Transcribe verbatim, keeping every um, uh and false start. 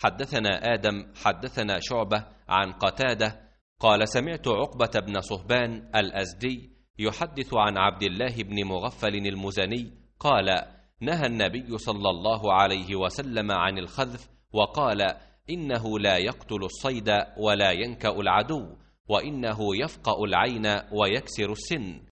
حدثنا آدم حدثنا شعبة عن قتادة قال سمعت عقبة بن صهبان الأزدي يحدث عن عبد الله بن مغفل المزني قال نهى النبي صلى الله عليه وسلم عن الخذف وقال إنه لا يقتل الصيد ولا ينكأ العدو وإنه يفقأ العين ويكسر السن